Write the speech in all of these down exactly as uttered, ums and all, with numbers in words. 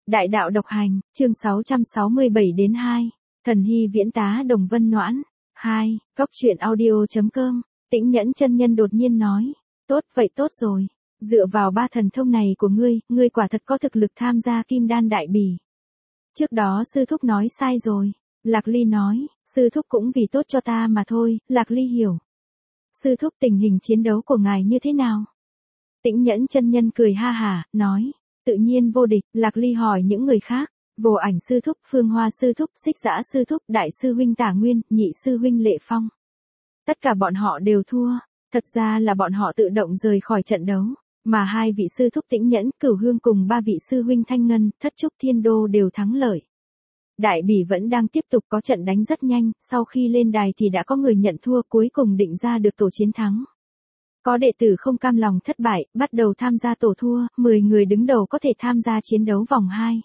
Đại đạo độc hành, chương sáu trăm sáu mươi bảy đến hai. Thần hy viễn tá Đồng Vân Noãn. hai. Cốc truyện audio chấm com. Tĩnh Nhẫn chân nhân đột nhiên nói. Tốt, vậy tốt rồi. Dựa vào ba thần thông này của ngươi, ngươi quả thật có thực lực tham gia kim đan đại bỉ. Trước đó sư thúc nói sai rồi. Lạc Ly nói, sư thúc cũng vì tốt cho ta mà thôi, Lạc Ly hiểu. Sư thúc tình hình chiến đấu của ngài như thế nào? Tĩnh Nhẫn chân nhân cười ha hả, nói. Tự nhiên vô địch. Lạc Ly hỏi những người khác. Vô Ảnh sư thúc, Phương Hoa sư thúc, Xích Dã sư thúc, đại sư huynh Tả Nguyên, nhị sư huynh Lệ Phong. Tất cả bọn họ đều thua. Thật ra là bọn họ tự động rời khỏi trận đấu. Mà hai vị sư thúc Tĩnh Nhẫn, Cửu Hương cùng ba vị sư huynh Thanh Ngân, Thất Trúc Thiên Đô đều thắng lợi. Đại bỉ vẫn đang tiếp tục, có trận đánh rất nhanh, sau khi lên đài thì đã có người nhận thua, cuối cùng định ra được tổ chiến thắng. Có đệ tử không cam lòng thất bại, bắt đầu tham gia tổ thua, mười người đứng đầu có thể tham gia chiến đấu vòng hai.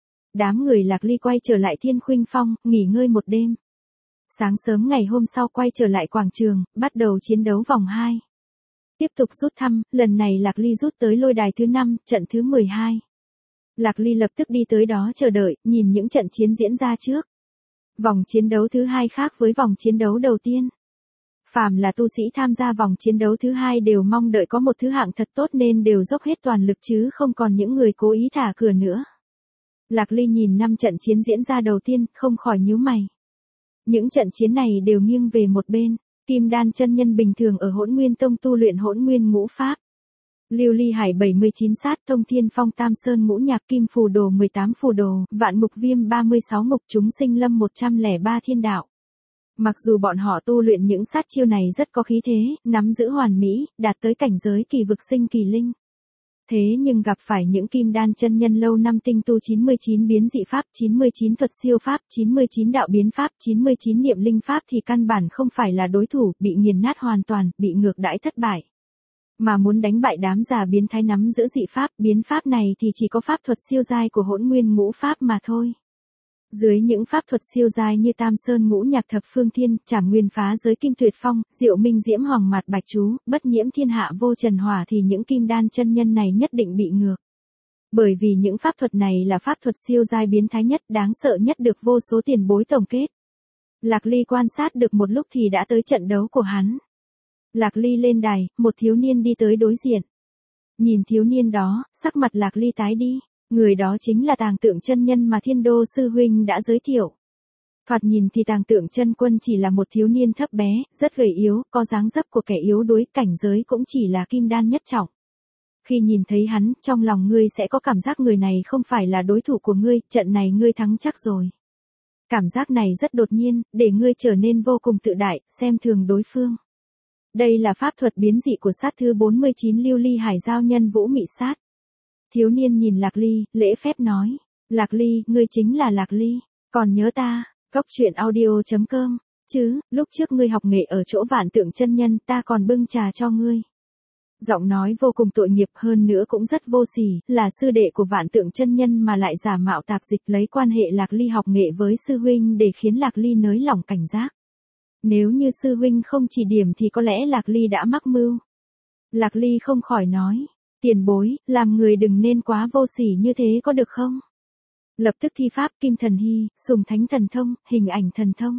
Đám người Lạc Ly quay trở lại Thiên Khuynh Phong, nghỉ ngơi một đêm. Sáng sớm ngày hôm sau quay trở lại quảng trường, bắt đầu chiến đấu vòng hai. Tiếp tục rút thăm, lần này Lạc Ly rút tới lôi đài thứ năm, trận thứ mười hai. Lạc Ly lập tức đi tới đó chờ đợi, nhìn những trận chiến diễn ra trước. Vòng chiến đấu thứ hai khác với vòng chiến đấu đầu tiên. Phàm là tu sĩ tham gia vòng chiến đấu thứ hai đều mong đợi có một thứ hạng thật tốt nên đều dốc hết toàn lực chứ không còn những người cố ý thả cửa nữa. Lạc Ly nhìn năm trận chiến diễn ra đầu tiên, không khỏi nhíu mày. Những trận chiến này đều nghiêng về một bên. Kim Đan chân nhân bình thường ở Hỗn Nguyên Tông tu luyện Hỗn Nguyên Ngũ Pháp. Lưu Ly Hải bảy mươi chín sát, Thông Thiên Phong Tam Sơn Ngũ Nhạc, Kim Phù Đồ mười tám Phù Đồ, Vạn Mục Viêm ba mươi sáu Mục, Chúng Sinh Lâm một trăm lẻ ba Thiên Đạo. Mặc dù bọn họ tu luyện những sát chiêu này rất có khí thế, nắm giữ hoàn mỹ, đạt tới cảnh giới kỳ vực sinh kỳ linh. Thế nhưng gặp phải những kim đan chân nhân lâu năm tinh tu chín mươi chín biến dị pháp, chín mươi chín thuật siêu pháp, chín mươi chín đạo biến pháp, chín mươi chín niệm linh pháp thì căn bản không phải là đối thủ, bị nghiền nát hoàn toàn, bị ngược đãi thất bại. Mà muốn đánh bại đám già biến thái nắm giữ dị pháp, biến pháp này thì chỉ có pháp thuật siêu giai của Hỗn Nguyên Ngũ Pháp mà thôi. Dưới những pháp thuật siêu giai như Tam Sơn Ngũ Nhạc Thập Phương Thiên, Trảm Nguyên Phá Giới Kim Tuyệt Phong, Diệu Minh Diễm Hoàng Mạt Bạch Chú, Bất Nhiễm Thiên Hạ Vô Trần Hỏa thì những kim đan chân nhân này nhất định bị ngược. Bởi vì những pháp thuật này là pháp thuật siêu giai biến thái nhất, đáng sợ nhất được vô số tiền bối tổng kết. Lạc Ly quan sát được một lúc thì đã tới trận đấu của hắn. Lạc Ly lên đài, một thiếu niên đi tới đối diện. Nhìn thiếu niên đó, sắc mặt Lạc Ly tái đi. Người đó chính là Tàng Tượng chân nhân mà Thiên Đô sư huynh đã giới thiệu. Thoạt nhìn thì Tàng Tượng chân quân chỉ là một thiếu niên thấp bé, rất gầy yếu, có dáng dấp của kẻ yếu đuối, cảnh giới cũng chỉ là kim đan nhất trọng. Khi nhìn thấy hắn, trong lòng ngươi sẽ có cảm giác người này không phải là đối thủ của ngươi, trận này ngươi thắng chắc rồi. Cảm giác này rất đột nhiên, để ngươi trở nên vô cùng tự đại, xem thường đối phương. Đây là pháp thuật biến dị của sát thứ bốn mươi chín Lưu Ly Hải Giao Nhân Vũ Mị Sát. Thiếu niên nhìn Lạc Ly, lễ phép nói. Lạc Ly, ngươi chính là Lạc Ly. Còn nhớ ta, cốc truyện audio chấm com, chứ, lúc trước ngươi học nghệ ở chỗ Vạn Tượng chân nhân ta còn bưng trà cho ngươi. Giọng nói vô cùng tội nghiệp hơn nữa cũng rất vô sỉ, là sư đệ của Vạn Tượng chân nhân mà lại giả mạo tạp dịch lấy quan hệ Lạc Ly học nghệ với sư huynh để khiến Lạc Ly nới lỏng cảnh giác. Nếu như sư huynh không chỉ điểm thì có lẽ Lạc Ly đã mắc mưu. Lạc Ly không khỏi nói. Tiền bối, làm người đừng nên quá vô sỉ như thế có được không? Lập tức thi pháp Kim Thần Hy, Sùng Thánh Thần Thông, Hình Ảnh Thần Thông.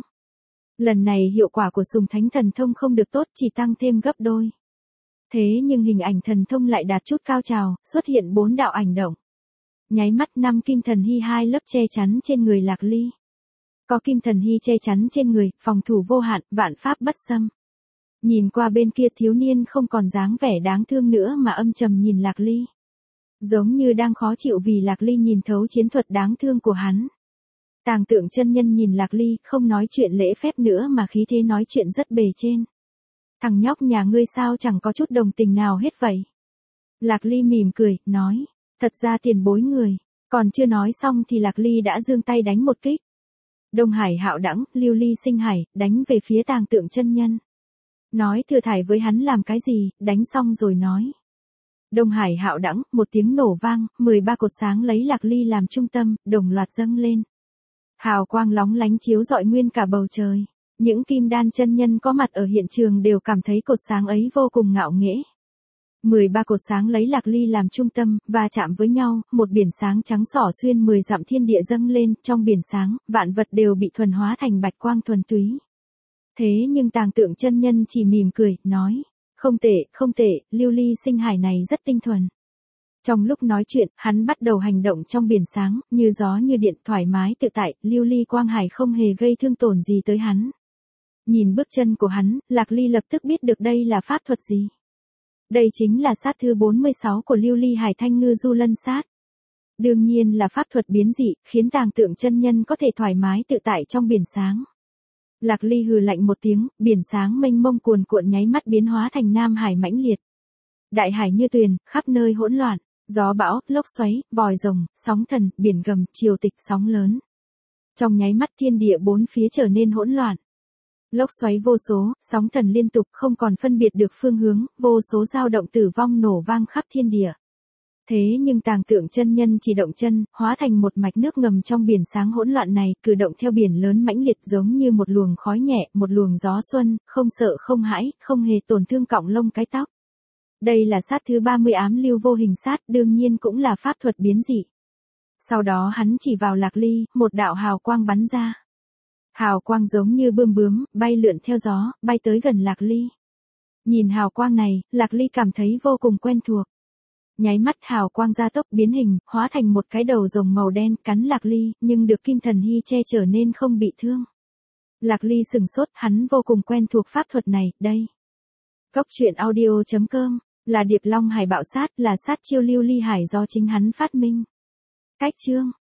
Lần này hiệu quả của Sùng Thánh Thần Thông không được tốt, chỉ tăng thêm gấp đôi. Thế nhưng Hình Ảnh Thần Thông lại đạt chút cao trào, xuất hiện bốn đạo ảnh động. Nháy mắt năm Kim Thần Hy hai lớp che chắn trên người Lạc Ly. Có Kim Thần Hy che chắn trên người, phòng thủ vô hạn, vạn pháp bất xâm. Nhìn qua bên kia thiếu niên không còn dáng vẻ đáng thương nữa mà âm trầm nhìn Lạc Ly. Giống như đang khó chịu vì Lạc Ly nhìn thấu chiến thuật đáng thương của hắn. Tàng Tượng chân nhân nhìn Lạc Ly không nói chuyện lễ phép nữa mà khí thế nói chuyện rất bề trên. Thằng nhóc nhà ngươi sao chẳng có chút đồng tình nào hết vậy? Lạc Ly mỉm cười, nói. Thật ra tiền bối người. Còn chưa nói xong thì Lạc Ly đã giương tay đánh một kích. Đông Hải Hạo Đẳng, Lưu Ly Sinh Hải, đánh về phía Tàng Tượng chân nhân. Nói thừa thải với hắn làm cái gì, đánh xong rồi nói. Đông Hải Hạo Đẳng, một tiếng nổ vang, mười ba cột sáng lấy Lạc Ly làm trung tâm, đồng loạt dâng lên. Hào quang lóng lánh chiếu rọi nguyên cả bầu trời. Những kim đan chân nhân có mặt ở hiện trường đều cảm thấy cột sáng ấy vô cùng ngạo nghễ. mười ba cột sáng lấy Lạc Ly làm trung tâm, và chạm với nhau, một biển sáng trắng xỏ xuyên mười dặm thiên địa dâng lên, trong biển sáng, vạn vật đều bị thuần hóa thành bạch quang thuần túy. Thế nhưng Tàng Tượng chân nhân chỉ mỉm cười, nói, không tệ, không tệ, lưu ly sinh hải này rất tinh thuần. Trong lúc nói chuyện, hắn bắt đầu hành động trong biển sáng, như gió như điện, thoải mái tự tại, lưu ly quang hải không hề gây thương tổn gì tới hắn. Nhìn bước chân của hắn, Lạc Ly lập tức biết được đây là pháp thuật gì. Đây chính là sát thứ bốn mươi sáu của lưu ly hải thanh ngư du lân sát. Đương nhiên là pháp thuật biến dị, khiến Tàng Tượng chân nhân có thể thoải mái tự tại trong biển sáng. Lạc Ly hừ lạnh một tiếng, biển sáng mênh mông cuồn cuộn nháy mắt biến hóa thành Nam Hải mãnh liệt. Đại hải như tuyền, khắp nơi hỗn loạn, gió bão, lốc xoáy, vòi rồng, sóng thần, biển gầm, triều tịch, sóng lớn. Trong nháy mắt thiên địa bốn phía trở nên hỗn loạn. Lốc xoáy vô số, sóng thần liên tục, không còn phân biệt được phương hướng, vô số dao động tử vong nổ vang khắp thiên địa. Thế nhưng Tàng Tượng chân nhân chỉ động chân, hóa thành một mạch nước ngầm trong biển sáng hỗn loạn này, cử động theo biển lớn mãnh liệt giống như một luồng khói nhẹ, một luồng gió xuân, không sợ không hãi, không hề tổn thương cọng lông cái tóc. Đây là sát thứ ba mươi ám lưu vô hình sát, đương nhiên cũng là pháp thuật biến dị. Sau đó hắn chỉ vào Lạc Ly, một đạo hào quang bắn ra. Hào quang giống như bươm bướm, bay lượn theo gió, bay tới gần Lạc Ly. Nhìn hào quang này, Lạc Ly cảm thấy vô cùng quen thuộc. Nháy mắt hào quang gia tốc biến hình, hóa thành một cái đầu rồng màu đen, cắn Lạc Ly, nhưng được Kim Thần Hy che chở nên không bị thương. Lạc Ly sừng sốt, hắn vô cùng quen thuộc pháp thuật này, đây. Góc truyện audio chấm com, là Điệp Long Hải bạo sát, là sát chiêu lưu ly hải do chính hắn phát minh. Cách chương